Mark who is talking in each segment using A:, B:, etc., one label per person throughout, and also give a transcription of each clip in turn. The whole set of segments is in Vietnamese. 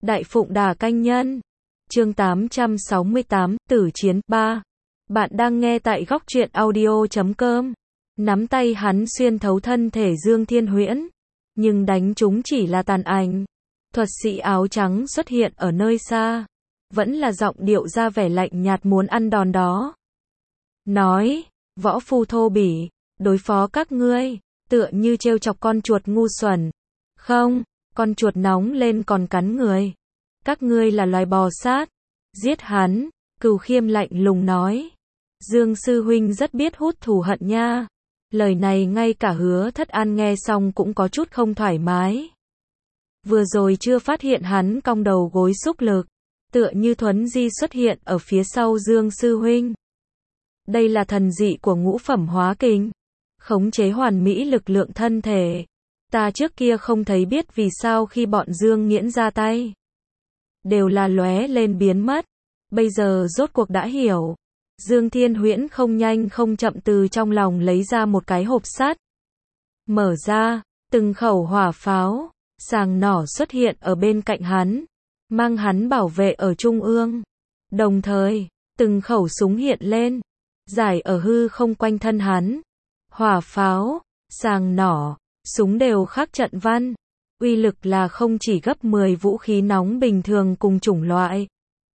A: Đại Phụng Đà Canh Nhân. Chương 868, Tử Chiến 3. Bạn đang nghe tại góc truyện audio.com. Nắm tay hắn xuyên thấu thân thể Dương Thiên Huyễn, nhưng đánh chúng chỉ là tàn ảnh. Thuật sĩ áo trắng xuất hiện ở nơi xa, vẫn là giọng điệu ra vẻ lạnh nhạt muốn ăn đòn đó. Nói, võ phu thô bỉ, đối phó các ngươi, tựa như trêu chọc con chuột ngu xuẩn. Không, con chuột nóng lên còn cắn người. Các ngươi là loài bò sát. Giết hắn, Cửu Khiêm lạnh lùng nói. Dương sư huynh rất biết hút thù hận nha. Lời này ngay cả Hứa Thất An nghe xong cũng có chút không thoải mái. Vừa rồi chưa phát hiện hắn cong đầu gối xúc lực, tựa như thuấn di xuất hiện ở phía sau Dương sư huynh. Đây là thần dị của ngũ phẩm hóa kình, khống chế hoàn mỹ lực lượng thân thể. Ta trước kia không thấy biết vì sao khi bọn Dương Nghiễn ra tay, đều là lóe lên biến mất. Bây giờ rốt cuộc đã hiểu. Dương Thiên Huyễn không nhanh không chậm từ trong lòng lấy ra một cái hộp sắt. Mở ra, từng khẩu hỏa pháo, sàng nỏ xuất hiện ở bên cạnh hắn, mang hắn bảo vệ ở trung ương. Đồng thời, từng khẩu súng hiện lên, giải ở hư không quanh thân hắn. Hỏa pháo, sàng nỏ, súng đều khắc trận văn. Uy lực là không chỉ gấp 10 vũ khí nóng bình thường cùng chủng loại.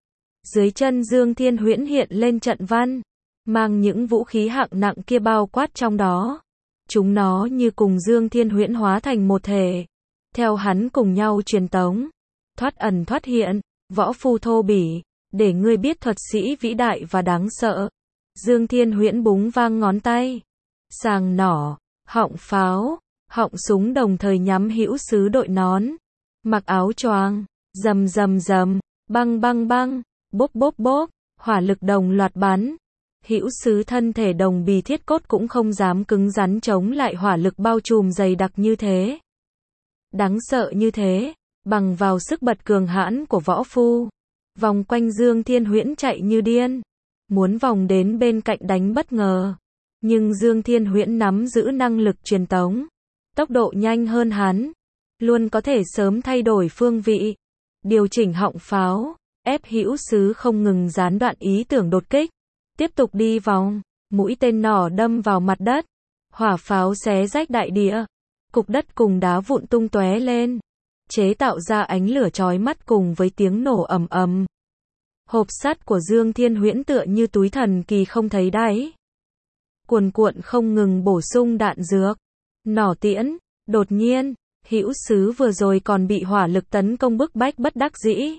A: Dưới chân Dương Thiên Huyễn hiện lên trận văn, mang những vũ khí hạng nặng kia bao quát trong đó. Chúng nó như cùng Dương Thiên Huyễn hóa thành một thể, theo hắn cùng nhau truyền tống, thoát ẩn thoát hiện. Võ phu thô bỉ, để ngươi biết thuật sĩ vĩ đại và đáng sợ. Dương Thiên Huyễn búng vang ngón tay, sàng nỏ, họng pháo, họng súng đồng thời nhắm hữu sứ đội nón, mặc áo choàng, rầm rầm rầm, băng băng băng, bốp bốp bốp, hỏa lực đồng loạt bắn. Hữu sứ thân thể đồng bì thiết cốt cũng không dám cứng rắn chống lại hỏa lực bao trùm dày đặc như thế. Đáng sợ như thế, bằng vào sức bật cường hãn của võ phu, vòng quanh Dương Thiên Huyễn chạy như điên, muốn vòng đến bên cạnh đánh bất ngờ. Nhưng Dương Thiên Huyễn nắm giữ năng lực truyền tống, tốc độ nhanh hơn hắn, luôn có thể sớm thay đổi phương vị, điều chỉnh họng pháo, ép hữu sứ không ngừng gián đoạn ý tưởng đột kích. Tiếp tục đi vòng, mũi tên nỏ đâm vào mặt đất, hỏa pháo xé rách đại địa, cục đất cùng đá vụn tung tóe lên, chế tạo ra ánh lửa chói mắt cùng với tiếng nổ ầm ầm. Hộp sắt của Dương Thiên Huyễn tựa như túi thần kỳ không thấy đáy, cuồn cuộn không ngừng bổ sung đạn dược, nỏ tiễn. Đột nhiên, hữu sứ vừa rồi còn bị hỏa lực tấn công bức bách bất đắc dĩ,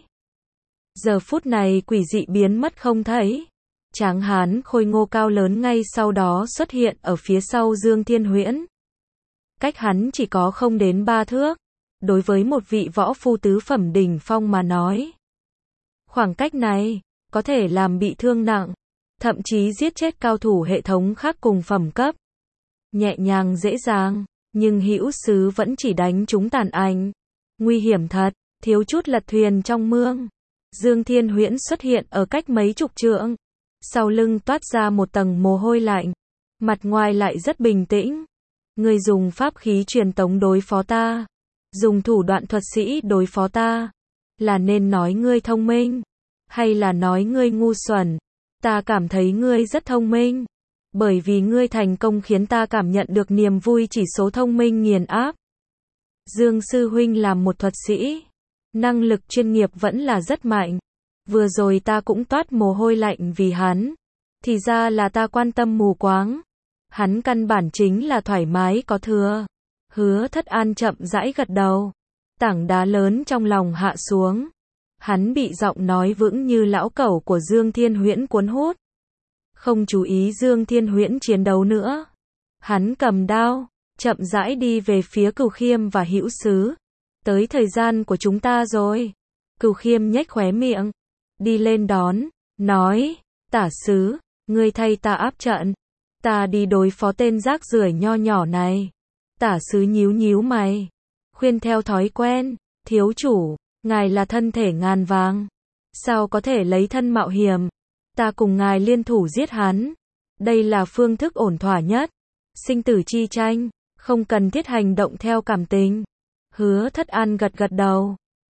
A: giờ phút này quỷ dị biến mất không thấy. Tráng hán khôi ngô cao lớn ngay sau đó xuất hiện ở phía sau Dương Thiên Huyễn. Cách hắn chỉ có không đến 3 thước. Đối với một vị võ phu tứ phẩm đỉnh phong mà nói, khoảng cách này có thể làm bị thương nặng, thậm chí giết chết cao thủ hệ thống khác cùng phẩm cấp. Nhẹ nhàng dễ dàng, nhưng hữu sứ vẫn chỉ đánh trúng tàn ảnh. Nguy hiểm thật, thiếu chút lật thuyền trong mương. Dương Thiên Huyễn xuất hiện ở cách mấy chục trượng, sau lưng toát ra một tầng mồ hôi lạnh, mặt ngoài lại rất bình tĩnh. Ngươi dùng pháp khí truyền tống đối phó ta, dùng thủ đoạn thuật sĩ đối phó ta, là nên nói ngươi thông minh, hay là nói ngươi ngu xuẩn? Ta cảm thấy ngươi rất thông minh, bởi vì ngươi thành công khiến ta cảm nhận được niềm vui chỉ số thông minh nghiền áp. Dương sư huynh làm một thuật sĩ, năng lực chuyên nghiệp vẫn là rất mạnh. Vừa rồi ta cũng toát mồ hôi lạnh vì hắn, thì ra là ta quan tâm mù quáng. Hắn căn bản chính là thoải mái có thừa. Hứa Thất An chậm rãi gật đầu, tảng đá lớn trong lòng hạ xuống. Hắn bị giọng nói vững như lão cẩu của Dương Thiên Huyễn cuốn hút, không chú ý Dương Thiên Huyễn chiến đấu nữa. Hắn cầm đao, chậm rãi đi về phía Cửu Khiêm và hữu sứ. Tới thời gian của chúng ta rồi. Cửu Khiêm nhếch khóe miệng, đi lên đón, nói, tả sứ, ngươi thay ta áp trận, ta đi đối phó tên rác rưởi nho nhỏ này. Tả sứ nhíu nhíu mày, khuyên theo thói quen, thiếu chủ, ngài là thân thể ngàn vàng, sao có thể lấy thân mạo hiểm, ta cùng ngài liên thủ giết hắn, đây là phương thức ổn thỏa nhất. Sinh tử chi tranh, không cần thiết hành động theo cảm tình. Hứa Thất An gật gật đầu,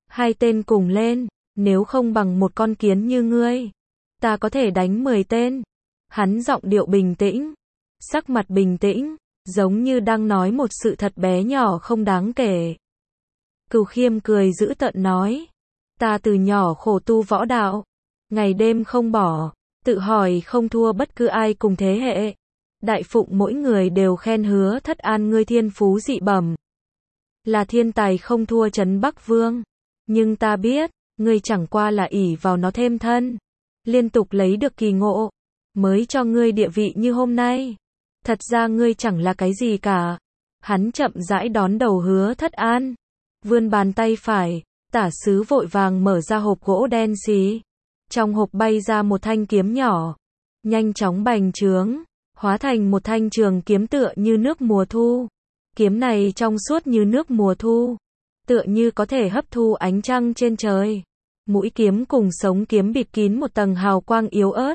A: Hai tên cùng lên, nếu không bằng một con kiến như ngươi, ta có thể đánh 10 tên. Hắn giọng điệu bình tĩnh, sắc mặt bình tĩnh, giống như đang nói một sự thật bé nhỏ không đáng kể. Cửu Khiêm cười dữ tợn nói, ta từ nhỏ khổ tu võ đạo, ngày đêm không bỏ, tự hỏi không thua bất cứ ai cùng thế hệ. Đại phụng mỗi người đều khen Hứa Thất An ngươi thiên phú dị bẩm, là thiên tài không thua Trấn Bắc Vương. Nhưng ta biết, ngươi chẳng qua là ỷ vào nó thêm thân, liên tục lấy được kỳ ngộ, mới cho ngươi địa vị như hôm nay. Thật ra ngươi chẳng là cái gì cả. Hắn chậm rãi đón đầu Hứa Thất An, vươn bàn tay phải, tả sứ vội vàng mở ra hộp gỗ đen xì. Trong hộp bay ra một thanh kiếm nhỏ, nhanh chóng bành trướng, hóa thành một thanh trường kiếm tựa như nước mùa thu. Kiếm này trong suốt như nước mùa thu, tựa như có thể hấp thu ánh trăng trên trời. Mũi kiếm cùng sống kiếm bịt kín một tầng hào quang yếu ớt,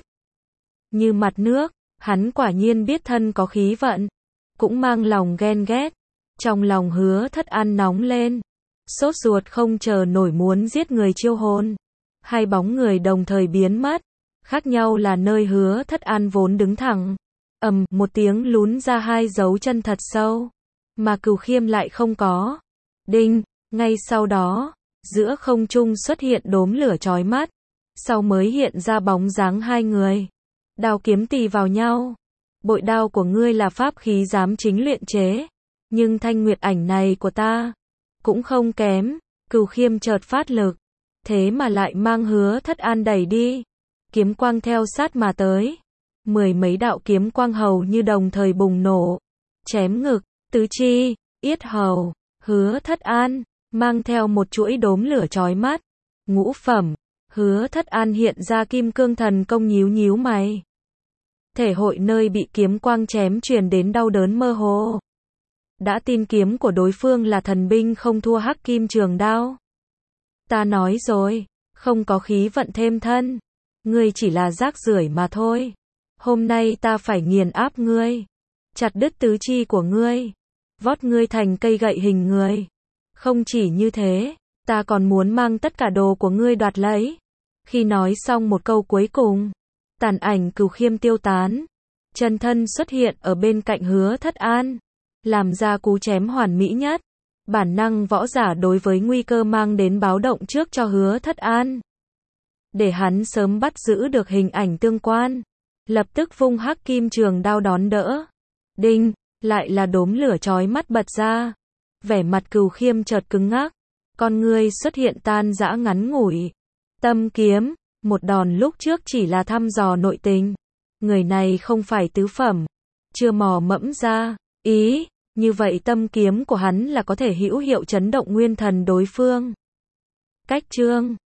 A: như mặt nước. Hắn quả nhiên biết thân có khí vận, cũng mang lòng ghen ghét. Trong lòng Hứa Thất An nóng lên, sốt ruột không chờ nổi muốn giết người chiêu hồn. Hai bóng người đồng thời biến mất, khác nhau là nơi Hứa Thất An vốn đứng thẳng, một tiếng lún ra hai dấu chân thật sâu, mà Cửu Khiêm lại không có. Đinh, ngay sau đó, giữa không trung xuất hiện đốm lửa chói mắt, sau mới hiện ra bóng dáng hai người. Đao kiếm tì vào nhau. Bội đao của ngươi là pháp khí giám chính luyện chế, nhưng thanh nguyệt ảnh này của ta cũng không kém. Cửu Khiêm chợt phát lực, thế mà lại mang Hứa Thất An đẩy đi. Kiếm quang theo sát mà tới, mười mấy đạo kiếm quang hầu như đồng thời bùng nổ, chém ngực, tứ chi, yết hầu. Hứa Thất An mang theo một chuỗi đốm lửa chói mắt. Ngũ phẩm. Hứa Thất An hiện ra kim cương thần công, nhíu nhíu mày. Thể hội nơi bị kiếm quang chém truyền đến đau đớn mơ hồ. Đã tin kiếm của đối phương là thần binh không thua hắc kim trường đao. Ta nói rồi, không có khí vận thêm thân, ngươi chỉ là rác rưởi mà thôi. Hôm nay ta phải nghiền áp ngươi, chặt đứt tứ chi của ngươi, vót ngươi thành cây gậy hình người. Không chỉ như thế, ta còn muốn mang tất cả đồ của ngươi đoạt lấy. Khi nói xong một câu cuối cùng, tàn ảnh Cửu Khiêm tiêu tán, chân thân xuất hiện ở bên cạnh Hứa Thất An, làm ra cú chém hoàn mỹ nhất. Bản năng võ giả đối với nguy cơ mang đến báo động trước cho Hứa Thất An, để hắn sớm bắt giữ được hình ảnh tương quan, lập tức vung hắc kim trường đao đón đỡ. Đinh, lại là đốm lửa chói mắt bật ra. Vẻ mặt Cửu Khiêm chợt cứng ngắc, con ngươi xuất hiện tan rã ngắn ngủi. Tâm kiếm, một đòn lúc trước chỉ là thăm dò nội tình, người này không phải tứ phẩm, chưa mò mẫm ra ý, như vậy tâm kiếm của hắn là có thể hữu hiệu chấn động nguyên thần đối phương. Cách chương